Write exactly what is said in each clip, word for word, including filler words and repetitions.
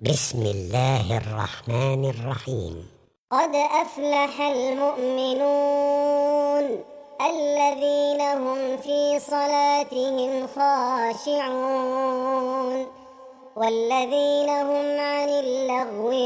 بسم الله الرحمن الرحيم. قد أفلح المؤمنون الذين هم في صلاتهم خاشعون والذين هم عن اللغو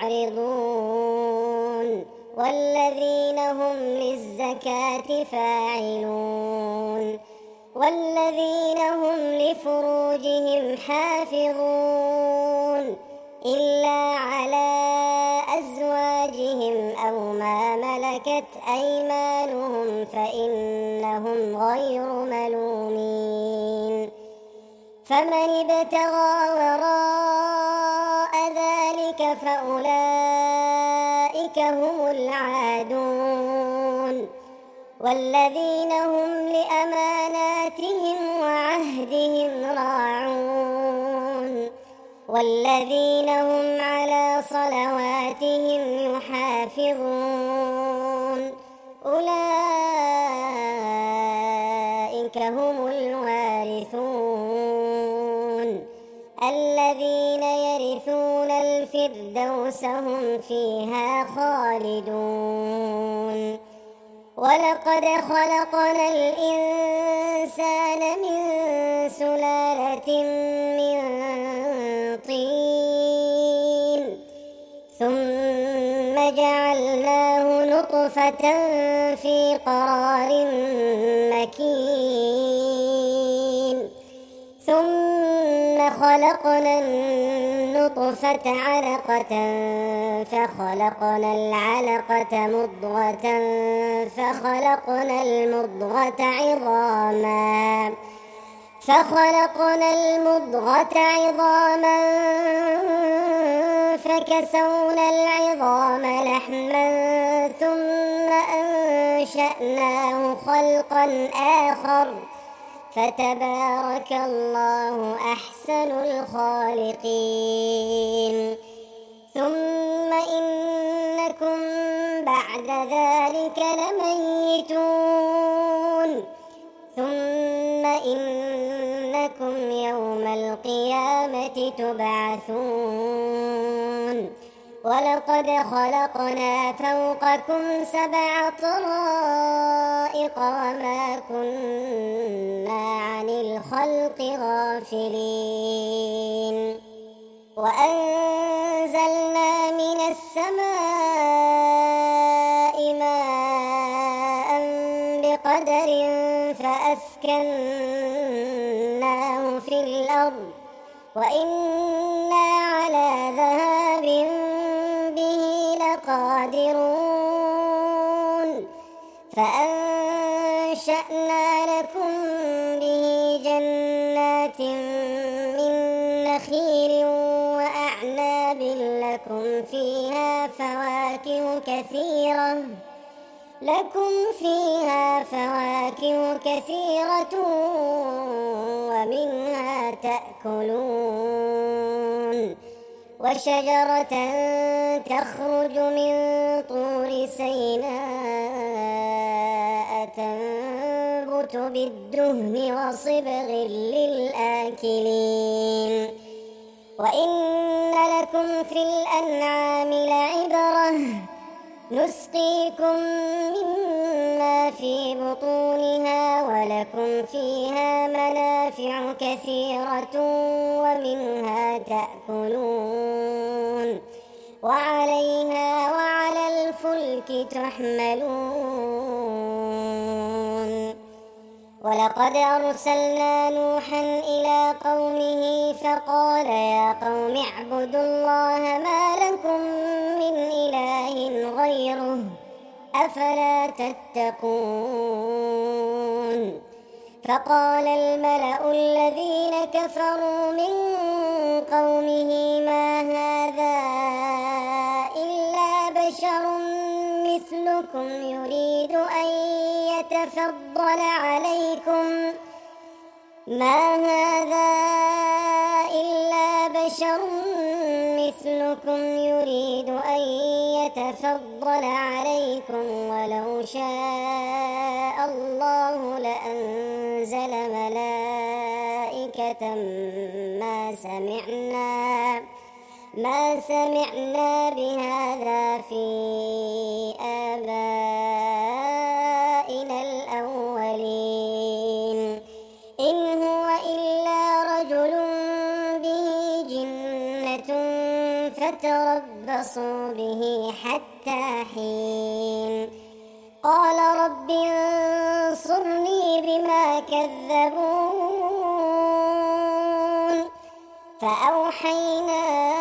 معرضون والذين هم للزكاة فاعلون والذين هم لفروجهم حافظون إلا على أزواجهم أو ما ملكت أيمانهم فإنهم غير ملومين فمن ابتغى وراء ذلك فأولئك هم العادون والذين هم لأماناتهم وعهدهم راعون والذين هم على صلواتهم يحافظون أولئك هم الوارثون الذين يرثون الفردوس هم فيها خالدون ولقد خلقنا الإنسان من سلالة من طين ثم جعلناه نطفة في قرار مكين ثم خلقنا النطفة علقة فخلقنا العلقة مضغة فخلقنا المضغة عظاما فخلقنا المضغة عظاما فكسونا العظام لحما ثم أنشأناه خلقا آخر فتبارك الله أحسن الخالقين ثم إنكم بعد ذلك لميتون ثم إنكم يوم القيامة تبعثون ولقد خلقنا فوقكم سبع طرائق وما كنا عن الخلق غافلين وأنزلنا من السماء ماء بقدر فأسكناه في الأرض وإنا على ذهاب به لقادرون فأنشأنا لكم به جنات من نخيل وأعناب لكم فيها فواكه كثيرة لكم فيها فواكه كثيرة ومنها تأكلون وشجرة تخرج من طور سيناء تنبت بالدهن وصبغ للآكلين وإن لكم في الأنعام لعبرة نسقيكم مما في بطونها ولكم فيها منافع كثيرة ومنها تأكلون وعليها وعلى الفلك تحملون ولقد أرسلنا نوحا إلى قومه فقال يا قوم اعبدوا الله ما لكم من إله غيره أفلا تتقون فقال الملأ الذين كفروا من قومه ما هذا إلا بشر مثلكم يريد أن يتفضل عليكم ما هذا إلا بشر مثلكم يريد أن يتفضل عليكم ولو شاء الله لأنزل ملائكة ما سمعنا ما سمعنا بهذا في آبائنا الأولين إن هو إلا رجل به جنة فتربصوا به حتى حين قال رب انصرني بما كذبون فأوحينا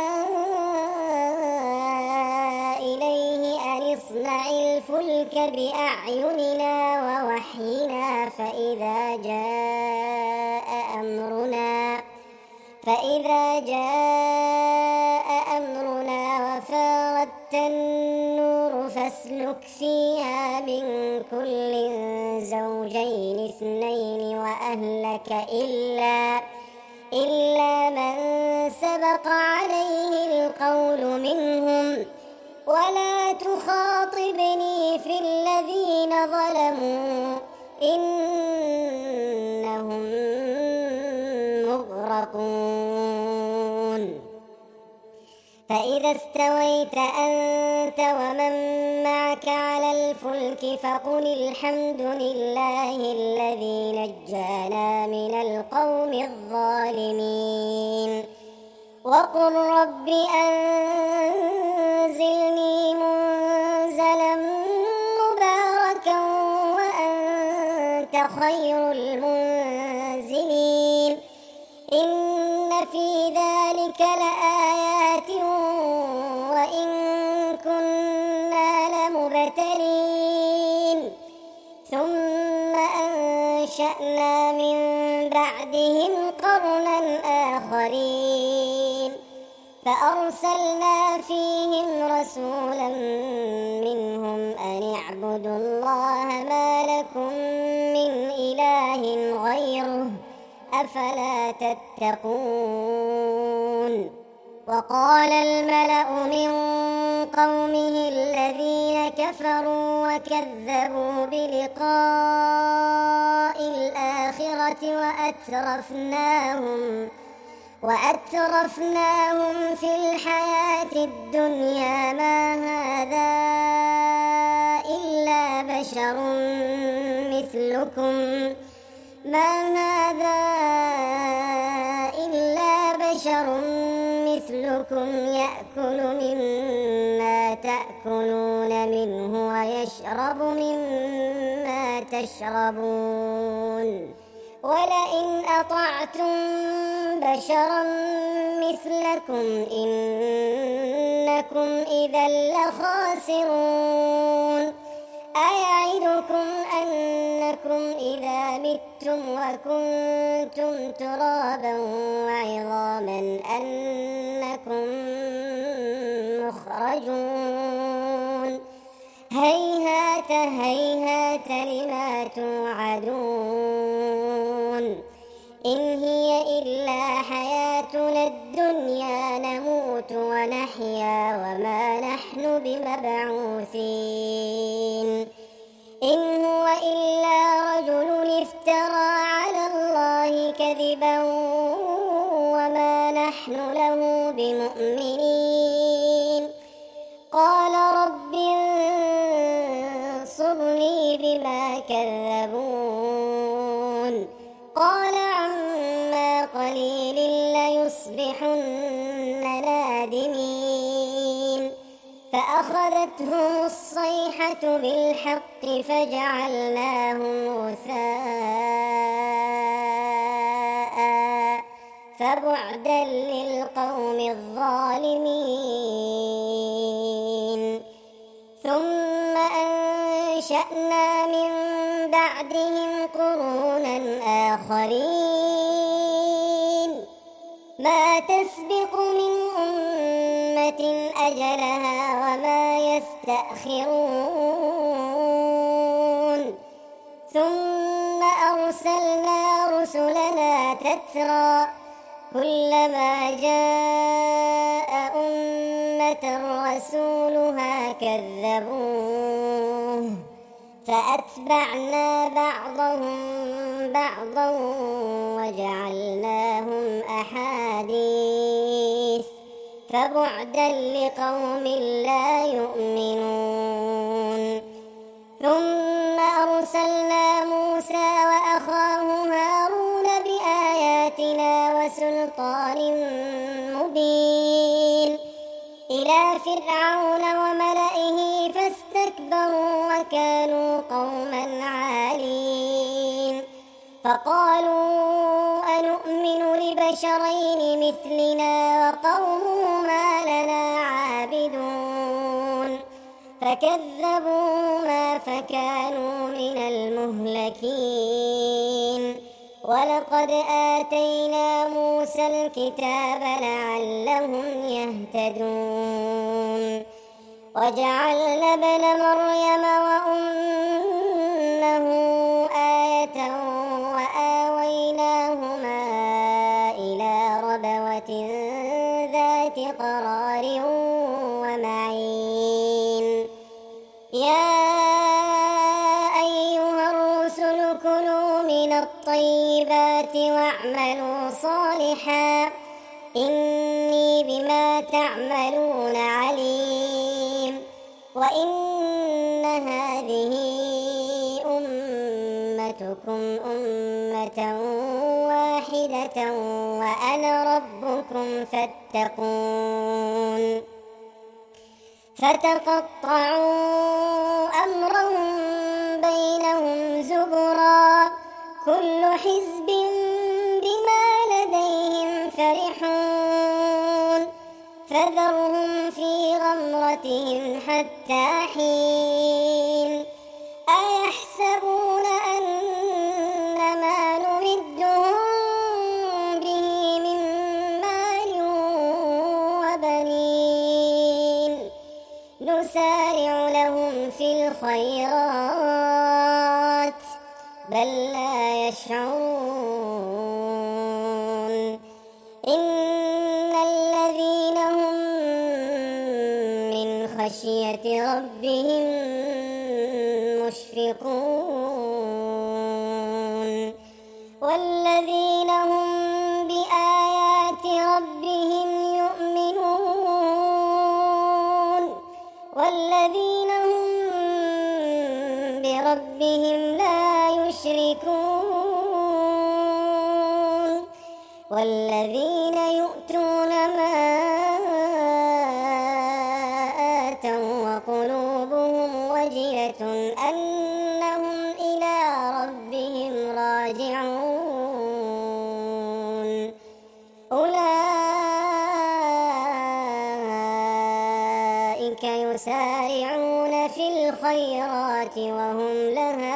إليه أن اصنع الفلك بأعيننا ووحينا فإذا جاء أمرنا فإذا جاء أمرنا وفارت النور فاسلك فيها من كل زوجين اثنين وأهلك إلا إلا من سبق عليه القول منهم ولا تخاطبني في الذين ظلموا إنهم مغرقون فإذا استويت أنت ومن معك على الفلك فقل الحمد لله الذي نجانا من القوم الظالمين وقل رب أنزلني منزلا مباركا وأنت خير المنزلين إن في ذلك لآيات وإن كنا لمبتلين ثم أنشأنا من بعدهم قرنا آخرين فأرسلنا فيهم رسولا منهم أن اعبدوا الله ما لكم من إله غيره أفلا تتقون وقال الملأ من قومه الذين كفروا وكذبوا بلقاء الآخرة وأترفناهم وأترفناهم في الحياة الدنيا ما هذا إلا بشر مثلكم ما هذا إلا بشر مثلكم يأكل مما تأكلون منه ويشرب مما تشربون ولئن أطعتم بشرا مثلكم إنكم إذا لخاسرون أيعدكم أنكم إذا متم وكنتم ترابا وعظاما أنكم مخرجون هيهات هيهات لما توعدون إن هي إلا حياتنا الدنيا نموت ونحيا وما نحن بمبعوثين إن هو إلا رجل افترى على الله كذبا وما نحن له بمؤمنين قال رب انصرني بما كذبون قال عما قليل ليصبحن نادمين فأخذتهم الصيحة بالحق فجعلناهم غثاء فبعدا للقوم الظالمين ثم أنشأنا من بعدهم قرونا آخرين ما تسبق من أمة أجلها وما يستأخرون ثم أرسلنا رسلنا تترى كلما جاء أمة رسولها كذبوه فأتبعنا بعضهم بعضا وجعلناهم أحاديث فبعدا لقوم لا يؤمنون. ثم أرسلنا موسى وأخاه هارون بآياتنا وسلطان مبين إلى فرعون وملئه فاستكبروا وكانوا قوما عالين. فقالوا أنؤمن لبشرين مثلنا وقومهما لنا عابدون فكذبوهما فكانوا من المهلكين. ولقد آتينا موسى الكتاب لعلهم يهتدون. وجعلنا ابن مريم وأمه آية وآويناهما إلى ربوة ذات قرار ومعين. يا أيها الرسل كلوا من الطيبات واعملوا صالحا إني بما تعملون عليم. وإن هذه أمتكم أمة واحدة وأنا ربكم فاتقون. فتقطعوا أمرهم بينهم زبرا كل حزب بما لديهم فرحون. فذرهم في غمرتهم حتى حين. أيحسبون أن ما نمدهم به من مال وبنين نسارع لهم في الخيرات بل لا يشعرون. إن الذين هم من خشية ربهم مشفقون والذين هم بآيات ربهم يؤمنون والذين هم بربهم لا يشركون والذين يؤتون ما آتوا وقلوبهم وجلة أنهم إلى ربهم راجعون. أولئك يسارعون في الخيرات وهم لها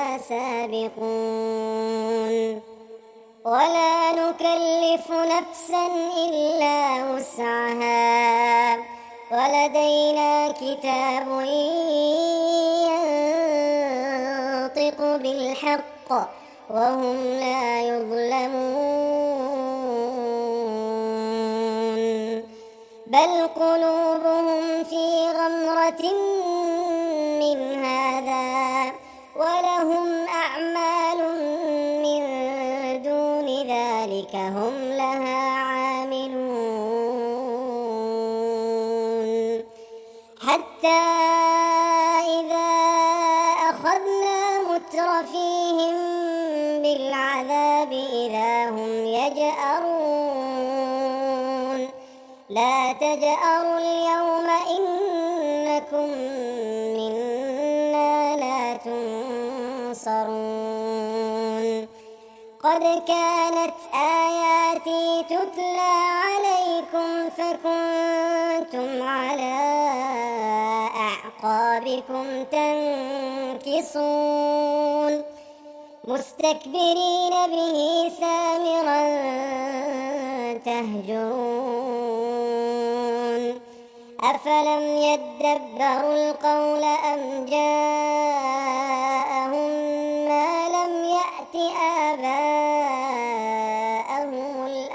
سابقون. ولا نكلف نفسا إلا وسعها ولدينا كتاب ينطق بالحق وهم لا يظلمون. بل قلوبهم في غمرة من هذا ولهم أعمال من دون ذلك هم لها عاملون. حتى إذا أخذنا مترفيهم بالعذاب إذا هم يجأرون. لا تجأروا اليوم إنكم منا لا تنصرون. قد كانت آياتي تتلى عليكم فكنتم على أعقابكم تنكصون مستكبرين به سامرا تهجرون. أفلم يدبروا القول أم جاءهم ما لم يأت آباءهم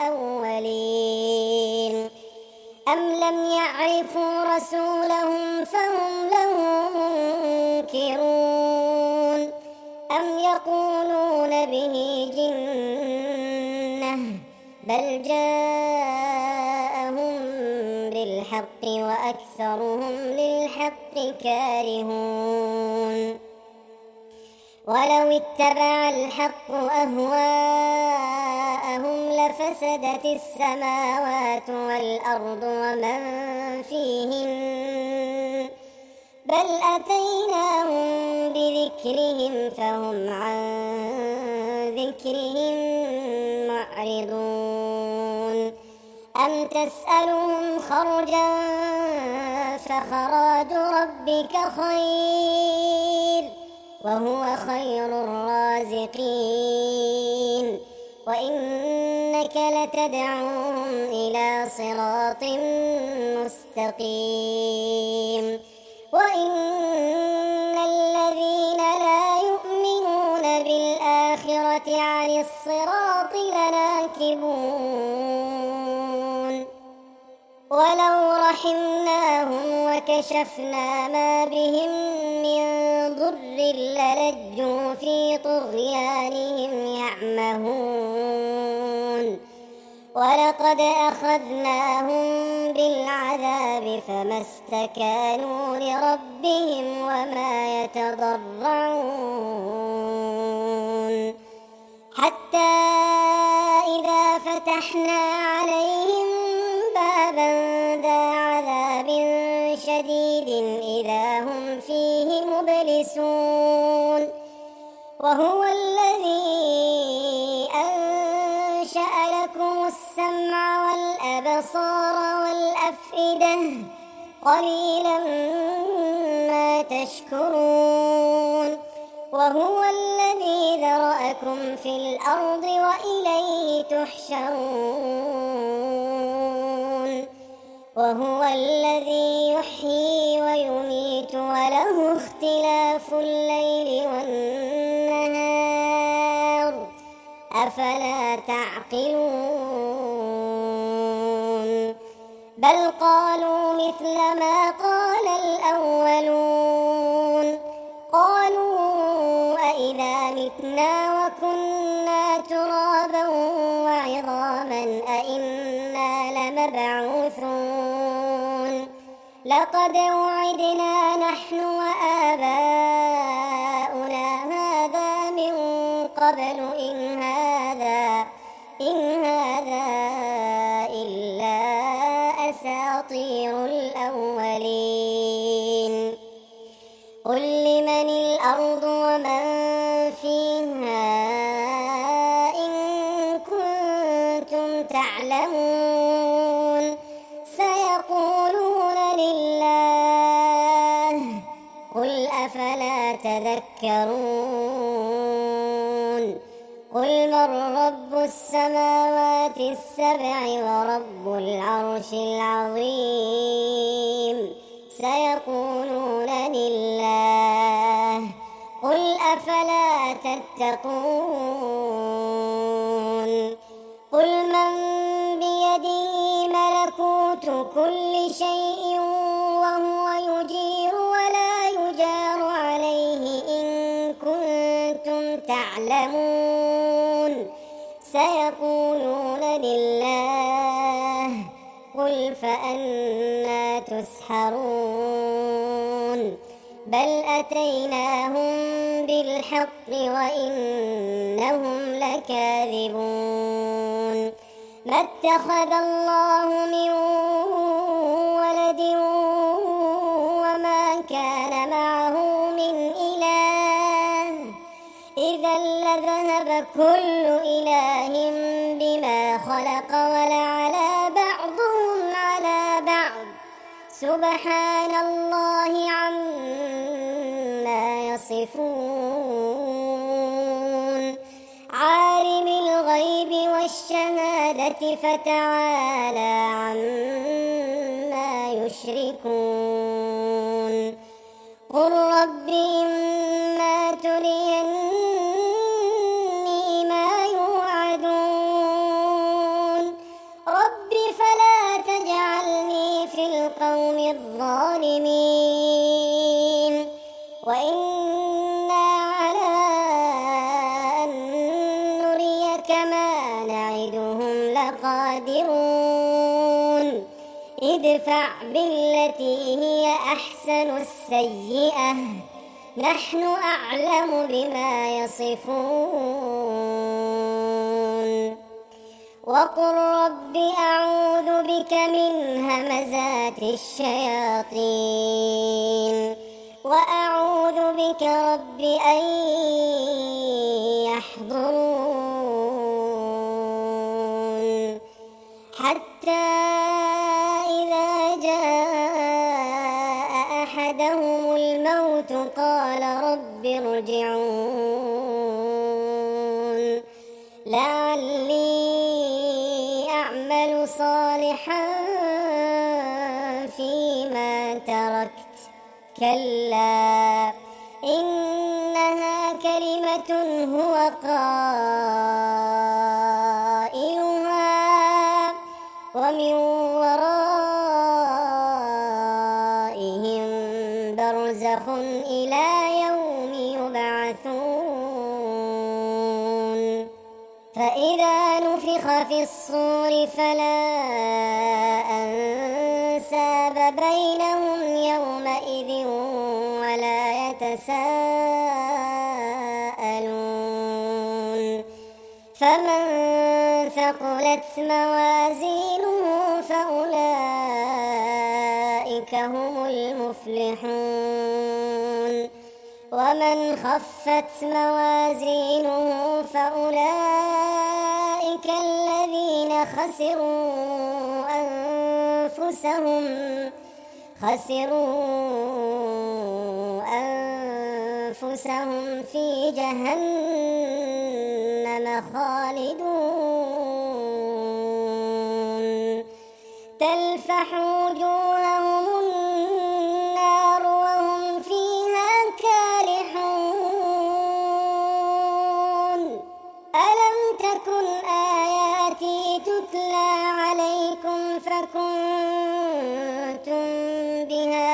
الأولين أم لم يعرفوا رسولهم فهم له منكرون أم يقولون به جنة بل جاءهم بالحق بالحق وأكثرهم للحق كارهون ولو اتبع الحق أهواءهم لفسدت السماوات والأرض ومن فيهن بل أتيناهم بذكرهم فهم عن ذكرهم معرضون أم تسألهم خرجا فخراج ربك خير وهو خير الرازقين وإنك لتدعوهم إلى صراط مستقيم وإن الذين لا يؤمنون بالآخرة عن الصراط لناكبون ولو رحمناهم وكشفنا ما بهم من ضر للجوا في طغيانهم يعمهون ولقد أخذناهم بالعذاب فما استكانوا لربهم وما يتضرعون حتى إذا فتحنا عليهم بابا ذا عذاب شديد إذا هم فيه مبلسون وهو الذي أنشأ لكم السمع والأبصار والأفئدة قليلا ما تشكرون وهو الذي ذرأكم في الأرض وإليه تحشرون وهو الذي يحيي ويميت وله اختلاف الليل والنهار أفلا تعقلون بل قالوا مثل ما قال الأولون قالوا أئذا متنا وكنا ترابا وعظاما أئنا لمبعوثون لقد وعدنا نحن وآباؤنا هذا من قبل إن هذا إن هذا إلا أساطير الأولين قل لمن الأرض ومن فيها إن كنتم تعلمون سيقولون لله قل أفلا تذكرون قل من رب السماوات السبع ورب العرش العظيم سيقولون لله قل أفلا تتقون قل من بيده ملكوت كل شيء وهو يجير ولا يجار عليه إن كنتم تعلمون سيقولون لله قل فأنى تسحرون بل أتيناهم بالحق وإنهم لكاذبون ما اتخذ الله من ولد وما كان معه من إله إذا لذهب كل إله بما خلق ولعلى بعضهم على بعض سبحان الله عما يصفون عالم الغيب والشهادة فتعالى عما يشركون قل رب إما تريني ما يوعدون رب فلا تجعلني في القوم الظالمين وإنا على أن نريك ما نعدهم لقادرون ادفع بالتي هي أحسن السيئة نحن أعلم بما يصفون وقل رب أعوذ بك من همزات الشياطين وأعوذ بك رب أن يحضرون حتى إذا جاء أحدهم الموت قال رب ارجعون لعلي أعمل صالحا فيما تركت كلا إنها كلمة هو قائلها ومن ورائهم برزخ إلى يوم يبعثون فإذا نفخ في الصور فلا أنساب بينهم يومئذ ولا يتساءلون فمن ثقلت موازينه فأولئك هم المفلحون ومن خفت موازينه فأولئك الذين خسروا أنفسهم خسروا أنفسهم في جهنم خالدون تلفح وجوههم النار وهم فيها كالحون ألم تكن آياتي تتلى عليكم فكنتم بها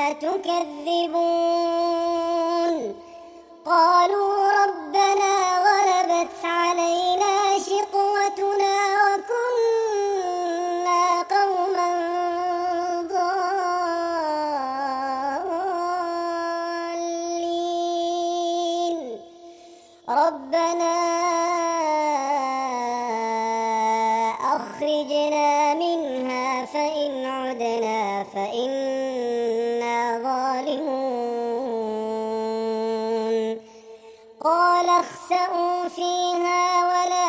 تكذبون قالوا ربنا غلبت علينا شقوتنا وكنا قوما ضالين ربنا أخرجنا منها فإن عدنا فإنا ظالمون قال اخسئوا فيها ولا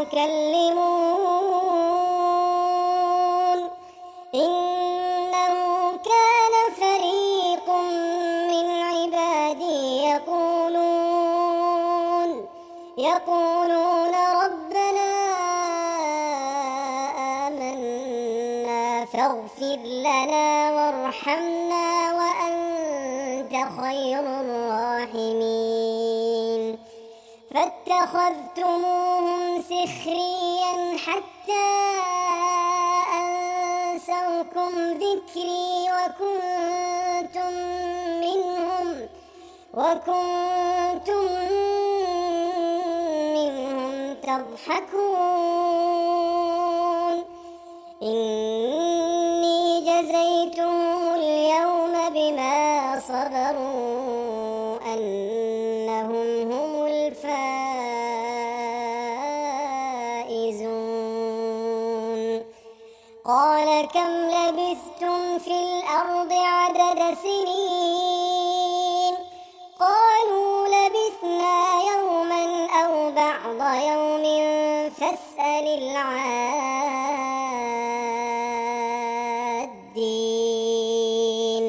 تكلمون إنه كان فريق من عبادي يقولون يقولون ربنا آمنا فاغفر لنا وارحمنا وأنت خير الراحمين فاتخذتموهم سخريا حتى أنسوكم ذكري وكنتم منهم وكنتم منهم تضحكون إني جزيتهم اليوم بما صبروا أنهم هم الفائزون قال كم لبثتم في الأرض عدد سنين قالوا لبثنا يوما أو بعض يوم فاسأل العادين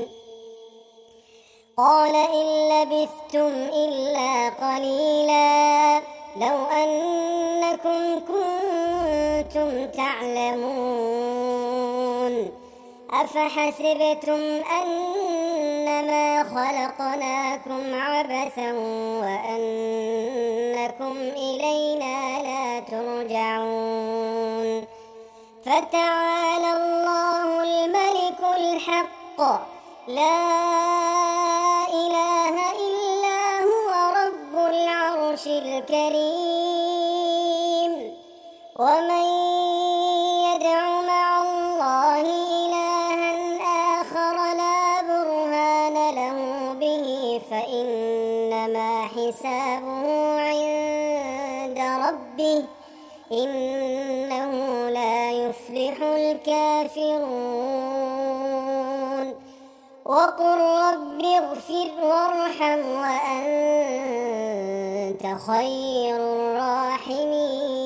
قال إن لبثتم إلا قليلا لو أنكم كنتم تعلمون أفحسبتم أنما خلقناكم عبثا وأنكم إلينا لا ترجعون فتعالى الله الملك الحق لا إله إلا هو رب العرش الكريم ومن يدع مع الله إلها آخر إنما حسابه عند ربه إنه لا يفلح الكافرون وقل رب اغفر وارحم وأنت خير الراحمين